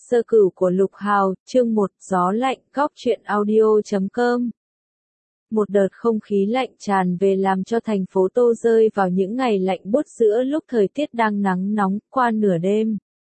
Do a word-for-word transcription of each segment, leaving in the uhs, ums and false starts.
Sơ cửu của Lục Hào, chương một, gió lạnh, góc truyện audio chấm com. Một đợt không khí lạnh tràn về làm cho thành phố Tô rơi vào những ngày lạnh buốt giữa lúc thời tiết đang nắng nóng, qua nửa đêm.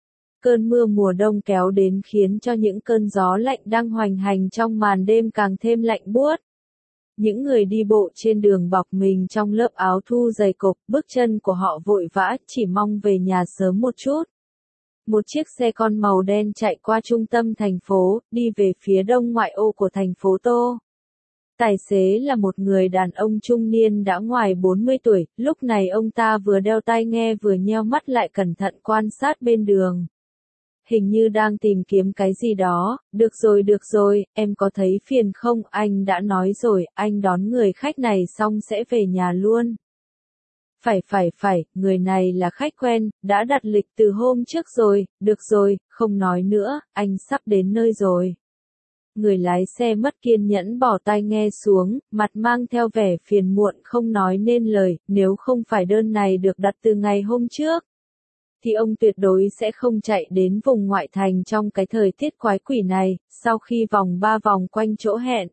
Cơn mưa mùa đông kéo đến khiến cho những cơn gió lạnh đang hoành hành trong màn đêm càng thêm lạnh buốt. Những người đi bộ trên đường bọc mình trong lớp áo thu dày cộp, bước chân của họ vội vã, chỉ mong về nhà sớm một chút. Một chiếc xe con màu đen chạy qua trung tâm thành phố, đi về phía đông ngoại ô của thành phố Tô. Tài xế là một người đàn ông trung niên đã ngoài bốn mươi tuổi, lúc này ông ta vừa đeo tai nghe vừa nheo mắt lại cẩn thận quan sát bên đường. Hình như đang tìm kiếm cái gì đó. Được rồi được rồi, em có thấy phiền không? Anh đã nói rồi, anh đón người khách này xong sẽ về nhà luôn. Phải phải phải, người này là khách quen, đã đặt lịch từ hôm trước rồi. Được rồi, không nói nữa, anh sắp đến nơi rồi. Người lái xe mất kiên nhẫn bỏ tai nghe xuống, mặt mang theo vẻ phiền muộn không nói nên lời. Nếu không phải đơn này được đặt từ ngày hôm trước, thì ông tuyệt đối sẽ không chạy đến vùng ngoại thành trong cái thời tiết quái quỷ này. Sau khi vòng ba vòng quanh chỗ hẹn,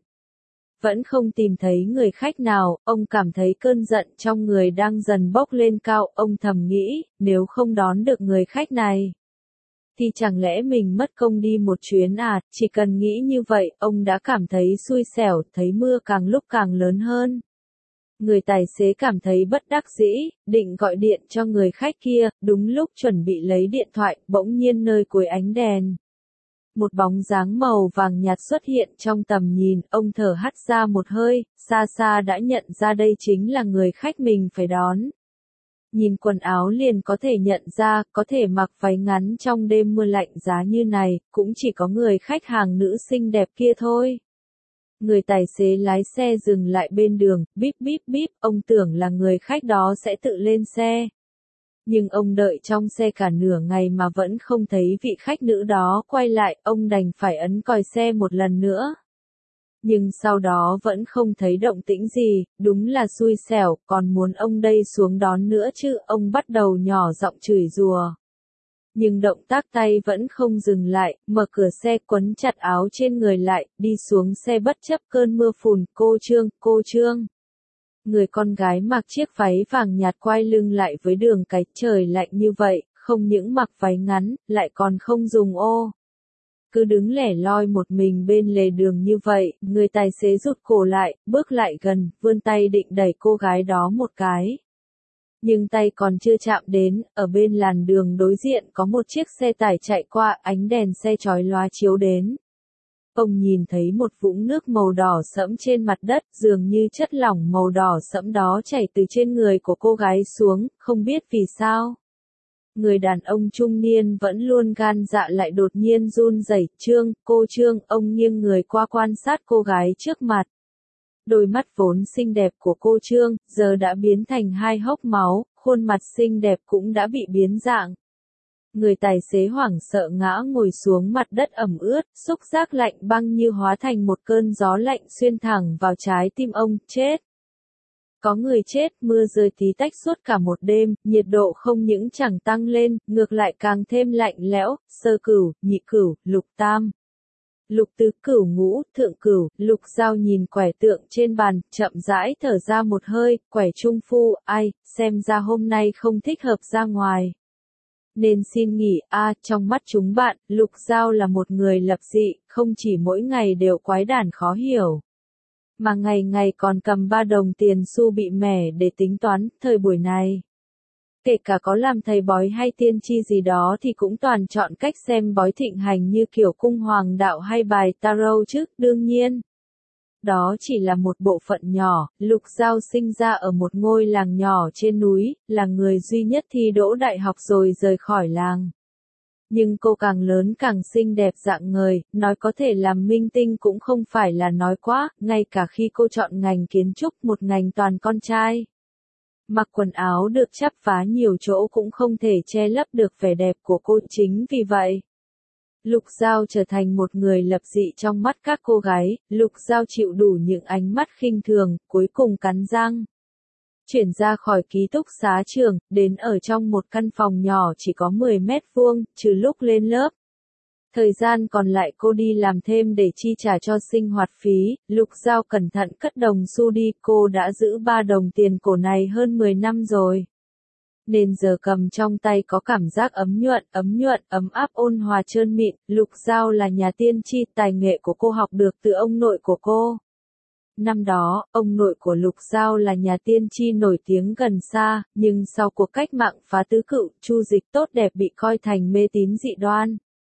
vẫn không tìm thấy người khách nào, ông cảm thấy cơn giận trong người đang dần bốc lên cao. Ông thầm nghĩ, nếu không đón được người khách này, thì chẳng lẽ mình mất công đi một chuyến à? Chỉ cần nghĩ như vậy, ông đã cảm thấy xui xẻo, thấy mưa càng lúc càng lớn hơn. Người tài xế cảm thấy bất đắc dĩ, định gọi điện cho người khách kia. Đúng lúc chuẩn bị lấy điện thoại, bỗng nhiên nơi cuối ánh đèn, một bóng dáng màu vàng nhạt xuất hiện trong tầm nhìn. Ông thở hắt ra một hơi, xa xa đã nhận ra đây chính là người khách mình phải đón. Nhìn quần áo liền có thể nhận ra, có thể mặc váy ngắn trong đêm mưa lạnh giá như này, cũng chỉ có người khách hàng nữ xinh đẹp kia thôi. Người tài xế lái xe dừng lại bên đường, bíp bíp bíp, ông tưởng là người khách đó sẽ tự lên xe. Nhưng ông đợi trong xe cả nửa ngày mà vẫn không thấy vị khách nữ đó quay lại, ông đành phải ấn còi xe một lần nữa. Nhưng sau đó vẫn không thấy động tĩnh gì, đúng là xui xẻo, còn muốn ông đây xuống đón nữa chứ. Ông bắt đầu nhỏ giọng chửi rủa. Nhưng động tác tay vẫn không dừng lại, mở cửa xe quấn chặt áo trên người lại, đi xuống xe bất chấp cơn mưa phùn. Cô Trương, cô Trương. Người con gái mặc chiếc váy vàng nhạt quay lưng lại với đường cái, trời lạnh như vậy, không những mặc váy ngắn, lại còn không dùng ô. Cứ đứng lẻ loi một mình bên lề đường như vậy. Người tài xế rụt cổ lại, bước lại gần, vươn tay định đẩy cô gái đó một cái. Nhưng tay còn chưa chạm đến, ở bên làn đường đối diện có một chiếc xe tải chạy qua, ánh đèn xe chói lóa chiếu đến. Ông nhìn thấy một vũng nước màu đỏ sẫm trên mặt đất, dường như chất lỏng màu đỏ sẫm đó chảy từ trên người của cô gái xuống, không biết vì sao. Người đàn ông trung niên vẫn luôn gan dạ lại đột nhiên run rẩy. Trương, cô Trương. Ông nghiêng người qua quan sát cô gái trước mặt. Đôi mắt vốn xinh đẹp của cô Trương, giờ đã biến thành hai hốc máu, khuôn mặt xinh đẹp cũng đã bị biến dạng. Người tài xế hoảng sợ ngã ngồi xuống mặt đất ẩm ướt, xúc giác lạnh băng như hóa thành một cơn gió lạnh xuyên thẳng vào trái tim ông. Chết! Có người chết, mưa rơi tí tách suốt cả một đêm, nhiệt độ không những chẳng tăng lên, ngược lại càng thêm lạnh lẽo. Sơ cửu, nhị cửu, lục tam, lục tứ, cửu ngũ, thượng cửu. Lục Giao nhìn quẻ tượng trên bàn, chậm rãi thở ra một hơi. Quẻ trung phu, ai, xem ra hôm nay không thích hợp ra ngoài, nên xin nghỉ. A, à, trong mắt chúng bạn, Lục Giao là một người lập dị, không chỉ mỗi ngày đều quái đản khó hiểu, mà ngày ngày còn cầm ba đồng tiền xu bị mẻ để tính toán. Thời buổi này, kể cả có làm thầy bói hay tiên tri gì đó thì cũng toàn chọn cách xem bói thịnh hành như kiểu cung hoàng đạo hay bài tarot chứ. Đương nhiên, đó chỉ là một bộ phận nhỏ. Lục Giao sinh ra ở một ngôi làng nhỏ trên núi, là người duy nhất thi đỗ đại học rồi rời khỏi làng. Nhưng cô càng lớn càng xinh đẹp rạng ngời, nói có thể làm minh tinh cũng không phải là nói quá. Ngay cả khi cô chọn ngành kiến trúc, một ngành toàn con trai, mặc quần áo được chắp vá nhiều chỗ cũng không thể che lấp được vẻ đẹp của cô. Chính vì vậy, Lục Giao trở thành một người lập dị trong mắt các cô gái. Lục Giao chịu đủ những ánh mắt khinh thường, cuối cùng cắn răng chuyển ra khỏi ký túc xá trường, đến ở trong một căn phòng nhỏ chỉ có mười mét vuông, trừ lúc lên lớp. Thời gian còn lại cô đi làm thêm để chi trả cho sinh hoạt phí, Lục Giao cẩn thận cất đồng xu đi, cô đã giữ ba đồng tiền cổ này hơn mười năm rồi. Nên giờ cầm trong tay có cảm giác ấm nhuận, ấm nhuận, ấm áp ôn hòa trơn mịn, Lục Giao là nhà tiên tri, tài nghệ của cô học được từ ông nội của cô. Năm đó, ông nội của Lục Giao là nhà tiên tri nổi tiếng gần xa, nhưng sau cuộc cách mạng phá tứ cựu, Chu Dịch tốt đẹp bị coi thành mê tín dị đoan.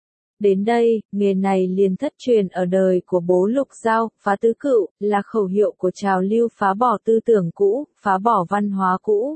Đến đây, nghề này liền thất truyền ở đời của bố Lục Giao, phá tứ cựu, là khẩu hiệu của trào lưu phá bỏ tư tưởng cũ, phá bỏ văn hóa cũ,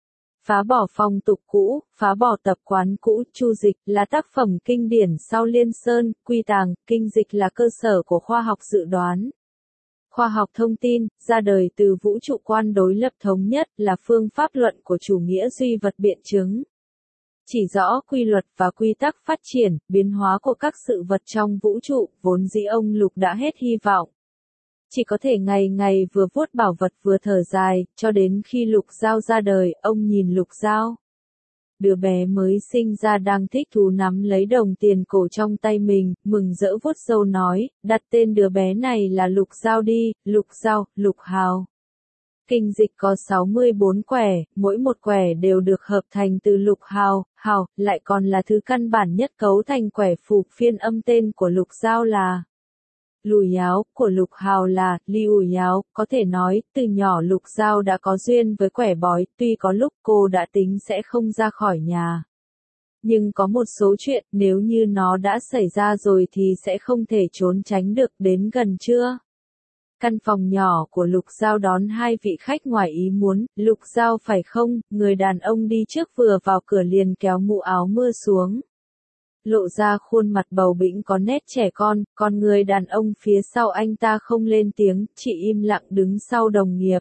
phá bỏ phong tục cũ, phá bỏ tập quán cũ. Chu Dịch là tác phẩm kinh điển sau Liên Sơn, Quy Tàng, Kinh Dịch là cơ sở của khoa học dự đoán. Khoa học thông tin, ra đời từ vũ trụ quan đối lập thống nhất, là phương pháp luận của chủ nghĩa duy vật biện chứng. Chỉ rõ quy luật và quy tắc phát triển, biến hóa của các sự vật trong vũ trụ, vốn dĩ ông Lục đã hết hy vọng. Chỉ có thể ngày ngày vừa vuốt bảo vật vừa thở dài, cho đến khi Lục Giao ra đời, ông nhìn Lục Giao. Đứa bé mới sinh ra đang thích thú nắm lấy đồng tiền cổ trong tay mình, mừng rỡ vuốt râu nói, đặt tên đứa bé này là Lục Giao đi, Lục Giao, Lục Hào. Kinh Dịch có sáu mươi bốn quẻ, mỗi một quẻ đều được hợp thành từ Lục Hào, Hào, lại còn là thứ căn bản nhất cấu thành quẻ phụ. Phiên âm tên của Lục Giao là Lùi Yáo, của Lục Hào là Liu Yáo. Có thể nói, từ nhỏ Lục Giao đã có duyên với quẻ bói, tuy có lúc cô đã tính sẽ không ra khỏi nhà. Nhưng có một số chuyện, nếu như nó đã xảy ra rồi thì sẽ không thể trốn tránh được. Đến gần trưa, căn phòng nhỏ của Lục Giao đón hai vị khách ngoài ý muốn. Lục Giao phải không? Người đàn ông đi trước vừa vào cửa liền kéo mũ áo mưa xuống, lộ ra khuôn mặt bầu bĩnh có nét trẻ con, còn người đàn ông phía sau anh ta không lên tiếng, chỉ im lặng đứng sau đồng nghiệp.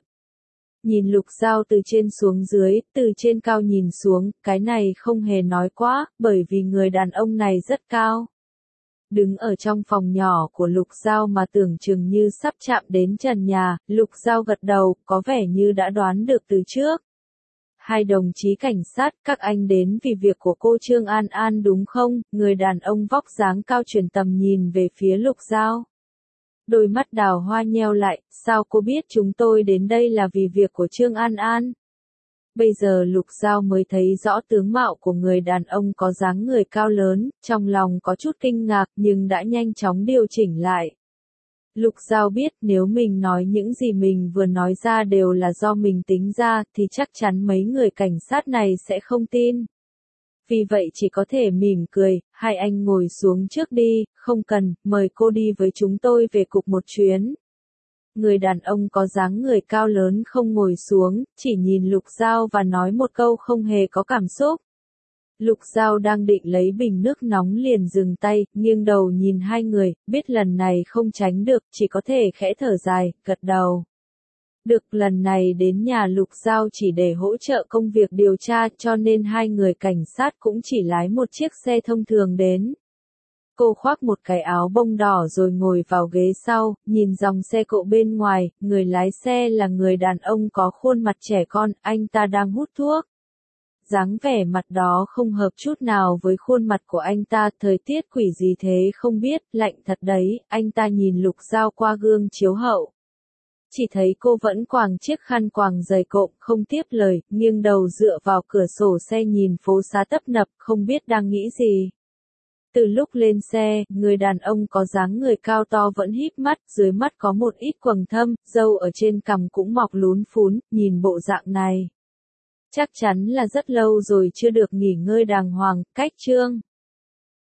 Nhìn Lục Giao từ trên xuống dưới, từ trên cao nhìn xuống, cái này không hề nói quá, bởi vì người đàn ông này rất cao. Đứng ở trong phòng nhỏ của Lục Giao mà tưởng chừng như sắp chạm đến trần nhà, Lục Giao gật đầu, có vẻ như đã đoán được từ trước. Hai đồng chí cảnh sát, các anh đến vì việc của cô Trương An An đúng không? Người đàn ông vóc dáng cao chuyển tầm nhìn về phía Lục Giao. Đôi mắt đào hoa nheo lại, sao cô biết chúng tôi đến đây là vì việc của Trương An An? Bây giờ Lục Giao mới thấy rõ tướng mạo của người đàn ông có dáng người cao lớn, trong lòng có chút kinh ngạc nhưng đã nhanh chóng điều chỉnh lại. Lục Giao biết nếu mình nói những gì mình vừa nói ra đều là do mình tính ra thì chắc chắn mấy người cảnh sát này sẽ không tin. Vì vậy chỉ có thể mỉm cười, hai anh ngồi xuống trước đi, không cần, mời cô đi với chúng tôi về cục một chuyến. Người đàn ông có dáng người cao lớn không ngồi xuống, chỉ nhìn Lục Giao và nói một câu không hề có cảm xúc. Lục Giao đang định lấy bình nước nóng liền dừng tay, nghiêng đầu nhìn hai người, biết lần này không tránh được, chỉ có thể khẽ thở dài, gật đầu. Được, lần này đến nhà Lục Giao chỉ để hỗ trợ công việc điều tra, cho nên hai người cảnh sát cũng chỉ lái một chiếc xe thông thường đến. Cô khoác một cái áo bông đỏ rồi ngồi vào ghế sau, nhìn dòng xe cộ bên ngoài, người lái xe là người đàn ông có khuôn mặt trẻ con, anh ta đang hút thuốc. Dáng vẻ mặt đó không hợp chút nào với khuôn mặt của anh ta, thời tiết quỷ gì thế không biết, lạnh thật đấy. Anh ta nhìn Lục Giao qua gương chiếu hậu. Chỉ thấy cô vẫn quàng chiếc khăn quàng dày cộm, không tiếp lời, nghiêng đầu dựa vào cửa sổ xe nhìn phố xá tấp nập, không biết đang nghĩ gì. Từ lúc lên xe, người đàn ông có dáng người cao to vẫn híp mắt, dưới mắt có một ít quầng thâm, râu ở trên cằm cũng mọc lún phún, nhìn bộ dạng này. Chắc chắn là rất lâu rồi chưa được nghỉ ngơi đàng hoàng. Cách Trương